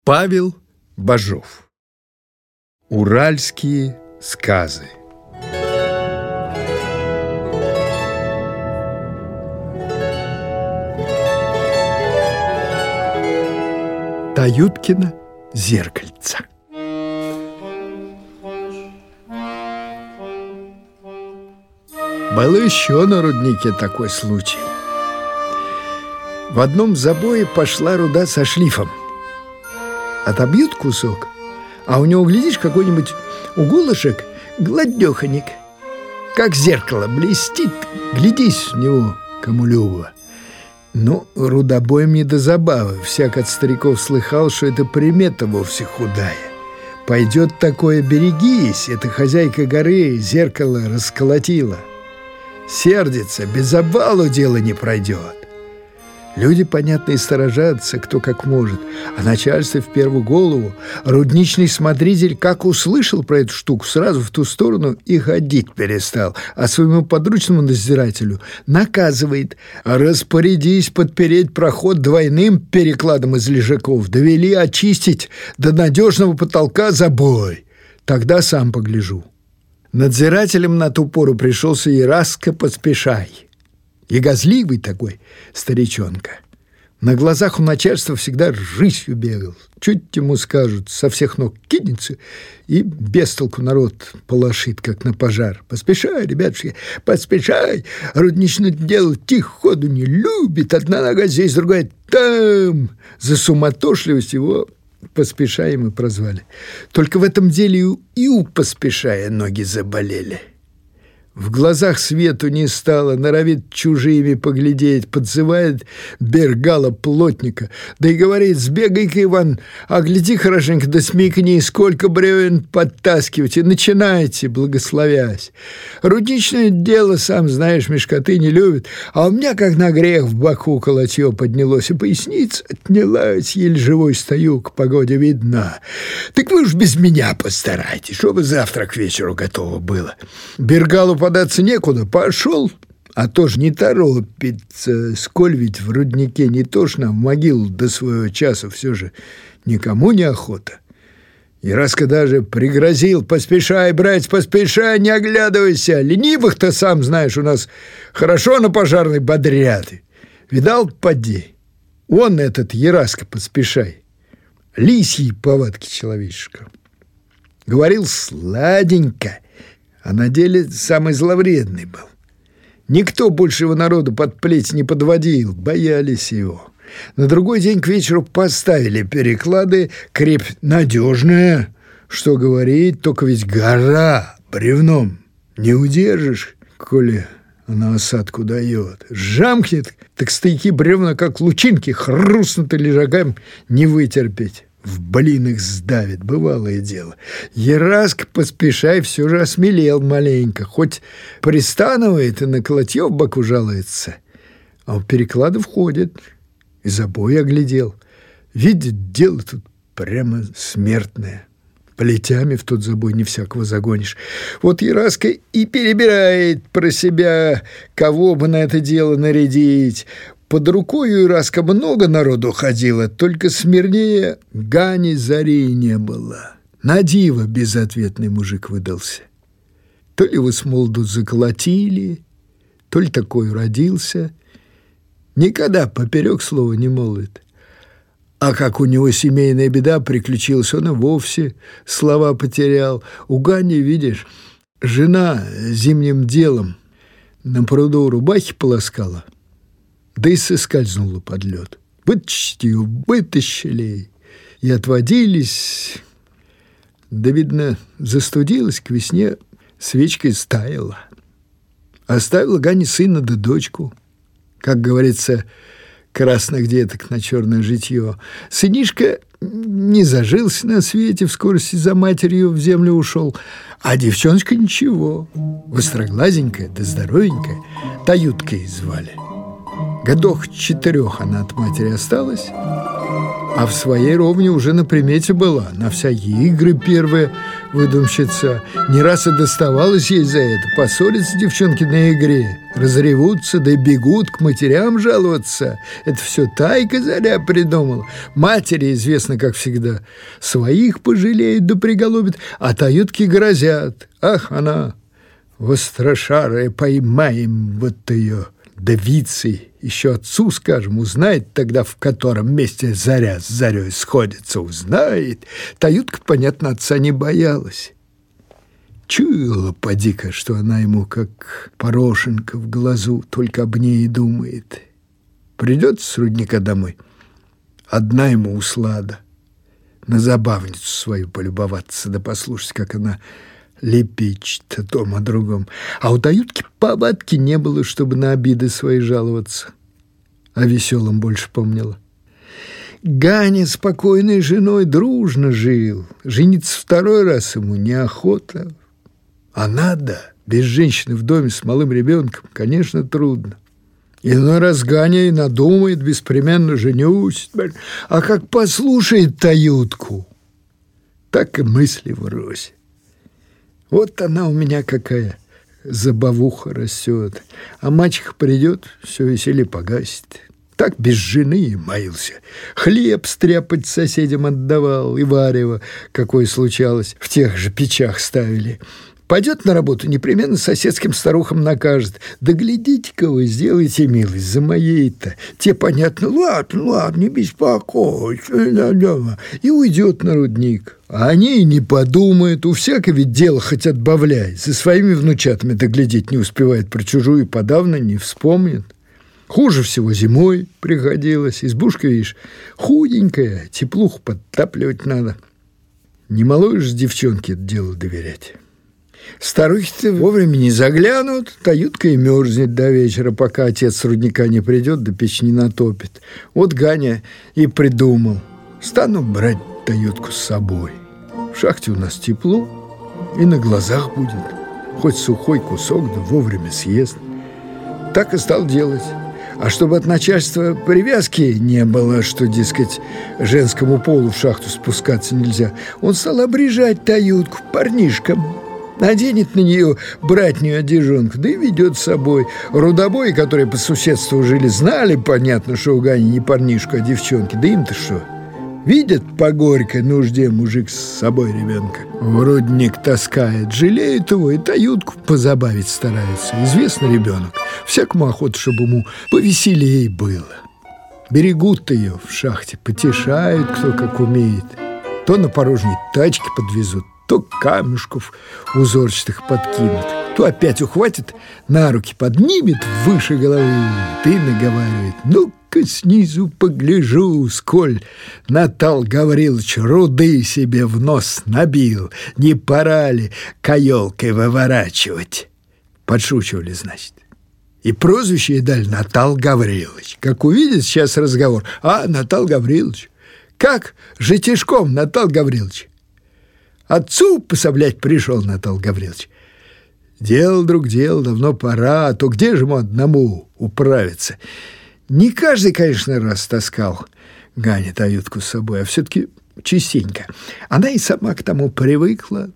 Павел Бажов. Уральские сказы. Таюткино зеркальце. Был еще на руднике такой случай. В одном забое пошла руда со шлифом. Отобьют кусок, а у него, глядишь, какой-нибудь угулышек гладдеханик, как зеркало, блестит, глядись в него, кому любо. Но рудобоем не до забавы. Всяк от стариков слыхал, что это примета вовсе худая. Пойдет такое, берегись, эта хозяйка горы зеркало расколотила. Сердится, без обвалу дело не пройдет. Люди, понятно, и сторожатся, кто как может, а начальство в первую голову. Рудничный смотритель, как услышал про эту штуку, сразу в ту сторону и ходить перестал, а своему подручному надзирателю наказывает: распорядись подпереть проход двойным перекладом из лежаков, довели очистить до надежного потолка забой, тогда сам погляжу. Надзирателем на ту пору пришелся Ераска Поспешай. Ягозливый такой старичонка. На глазах у начальства всегда рысью бегал. Чуть ему скажут, со всех ног кинется и без толку народ полошит, как на пожар. Поспешай, ребятушки, поспешай. Рудничное дело тиходу не любит. Одна нога здесь, другая там. За суматошливость его Поспешаем и прозвали. Только в этом деле и у Поспешая ноги заболели. В глазах свету не стало, норовит чужими поглядеть, подзывает Бергала плотника, да и говорит: сбегай-ка, Иван, огляди хорошенько, да смекни, сколько бревен подтаскивать, и начинайте, благословясь. Рудничное дело, сам знаешь, мешкоты не любит, а у меня, как на грех, в боку колотье поднялось, и поясница отнялась, еле живой стою, к погоде видна. Так вы уж без меня постарайтесь, чтобы завтра к вечеру готово было. Бергалу податься некуда, пошел, а тоже не торопится, сколь ведь в руднике не тошно, в могилу до своего часа все же никому не охота. Ераска даже пригрозил: поспешай, брать, поспешай, не оглядывайся, ленивых-то, сам знаешь, у нас хорошо на пожарной бодрят. Видал, поди, он этот Ераска Поспешай, лисьей повадки человечка. Говорил сладенько, а на деле самый зловредный был. Никто больше его народу под плеть не подводил, боялись его. На другой день к вечеру поставили переклады, крепь надежная, что говорить, только ведь гора бревном не удержишь, коли она осадку дает. Жамкнет, так стойки бревна, как лучинки, хрустнут и лежакам не вытерпеть. В блин их сдавит, бывалое дело. Ераска Поспешай все же осмелел маленько, хоть пристанывает и на колотье в боку жалуется, а в переклады входит, и забой оглядел. Видит, дело тут прямо смертное. Плетями в тот забой не всякого загонишь. Вот Ераска и перебирает про себя, кого бы на это дело нарядить. Под рукой у Ераска много народу ходило, только смирнее Гани Зари не было. Надиво безответный мужик выдался. То ли его с молоду заколотили, то ли такой родился. Никогда поперек слова не молвит. А как у него семейная беда приключилась, он и вовсе слова потерял. У Гани, видишь, жена зимним делом на пруду рубахи полоскала, да и соскользнула под лед. Вытащить ее вытащили и отводились. Да, видно, застудилась, к весне свечкой стаяла. Оставила Гане сына да дочку, как говорится, красных деток на черное житье. Сынишка не зажился на свете, в скорости за матерью в землю ушел, а девчоночка ничего, востроглазенькая да здоровенькая, Таюткой звали. Годох 4 она от матери осталась, А в своей ровне уже на примете была. На всякие игры первая выдумщица. Не раз и доставалось ей за это. Поссорятся девчонки на игре, разревутся, да и бегут к матерям жаловаться. Это все Тайка Заря придумала. Матери, известно, как всегда, своих пожалеют да приголубят, а таютки грозят. Ах, она вострошарая, поймаем вот ее. Да вицы, еще отцу скажем, узнает тогда, в котором месте Заря с Зарей сходится, узнает. Таютка, понятно, отца не боялась. Чуяла поди-ка, что она ему как порошенка в глазу, только об ней и думает. Придет с рудника домой, одна ему услада, на забавницу свою полюбоваться, да послушать, как она лепечет о том, о другом. А у таютки повадки не было, чтобы на обиды свои жаловаться. О веселом больше помнила. Ганя с покойной женой дружно жил. Жениться второй раз ему неохота. А надо. Без женщины в доме с малым ребенком, конечно, трудно. Иной раз Ганя и надумает, беспременно женюсь. А как послушает таютку, так и мысли врозь. Вот она у меня какая забавуха растет. А мачеха придет, все веселье погасит. Так без жены и маился. Хлеб стряпать соседям отдавал, и варево, какое случалось, в тех же печах ставили. Пойдет на работу, непременно соседским старухам накажет. Да глядите-ка вы, сделайте милость за моей-то. Те, понятно, ладно, не беспокойся. И уйдет на рудник. А они и не подумают. У всякого ведь дело хоть отбавляй. За своими внучатами доглядеть не успевает, про чужую подавно не вспомнит. Хуже всего зимой приходилось. Избушка, видишь, худенькая, теплуху подтапливать надо. Не малой же девчонке это дело доверять. Старухи-то вовремя не заглянут, таютка и мерзнет до вечера, пока отец с рудника не придет, да печь не натопит. Вот Ганя и придумал. Стану брать таютку с собой. В шахте у нас тепло, и на глазах будет. Хоть сухой кусок, да вовремя съест. Так и стал делать. А чтобы от начальства привязки не было, что, дескать, женскому полу в шахту спускаться нельзя, он стал обрежать таютку парнишкам. Наденет на нее братнюю одежонку, да и ведет с собой. Рудобои, которые по соседству жили, знали, понятно, что у Гани не парнишка, а девчонки. Да им-то что? Видят по горькой нужде мужик с собой ребенка в рудник таскает, жалеют его и таютку позабавить стараются. Известно, ребенок, всякому охота, чтобы ему повеселее было. Берегут ее в шахте, потешают, кто как умеет. То на порожней тачке подвезут, то камешков узорчатых подкинут, то опять ухватит, на руки поднимет выше головы, ты наговаривает: ну-ка снизу погляжу, сколь Натал Гаврилович руды себе в нос набил, не пора ли каелкой выворачивать? Подшучивали, значит. И прозвище ей дали Натал Гаврилович. Как увидит сейчас разговор: а, Натал Гаврилович, как житишком, Натал Гаврилович? Отцу пособлять пришел Натал Гаврилович. Дело, друг, дело, давно пора, а то где же ему одному управиться? Не каждый, конечно, раз таскал Ганя таютку с собой, а все-таки частенько. Она и сама к тому привыкла.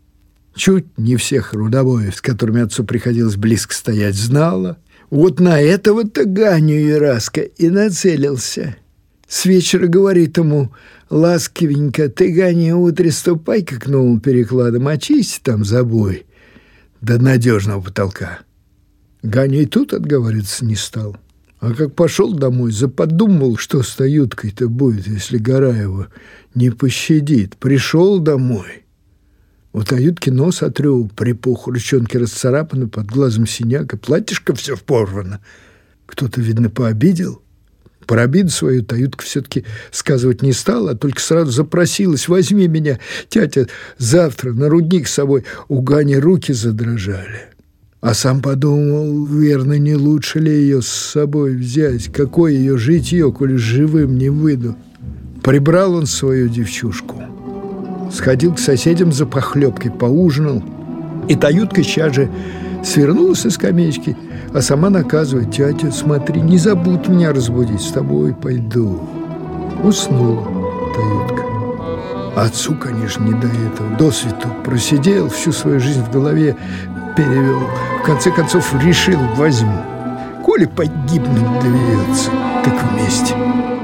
Чуть не всех рудобоев, с которыми отцу приходилось близко стоять, знала. Вот на этого-то Ганю Ираска и нацелился. С вечера говорит ему ласковенько: ты, Ганя, утре ступай-ка к новым перекладам, очисти там забой до надежного потолка. Ганя и тут отговариваться не стал. А как пошел домой, заподумал, что с таюткой-то будет, если гора его не пощадит. Пришел домой. У таютки нос отрёл, припух, ручонки расцарапаны, под глазом синяк, и платьишко все порвано. Кто-то, видно, пообидел. Про обиду свою таютка все-таки сказывать не стала, а только сразу запросилась: возьми меня, тятя, завтра на рудник с собой. У Гани руки задрожали. А сам подумал, верно, не лучше ли ее с собой взять? Какое ее житье, коли живым не выйду? Прибрал он свою девчушку, сходил к соседям за похлебкой, поужинал, и таютка сейчас же свернулась со скамеечки, а сама наказывает: тятя, смотри, не забудь меня разбудить, с тобой пойду. Уснула Таютка. А отцу, конечно, не до этого. Досвету просидел, всю свою жизнь в голове перевел. В конце концов решил: возьму. Коли погибнуть доведется, так вместе.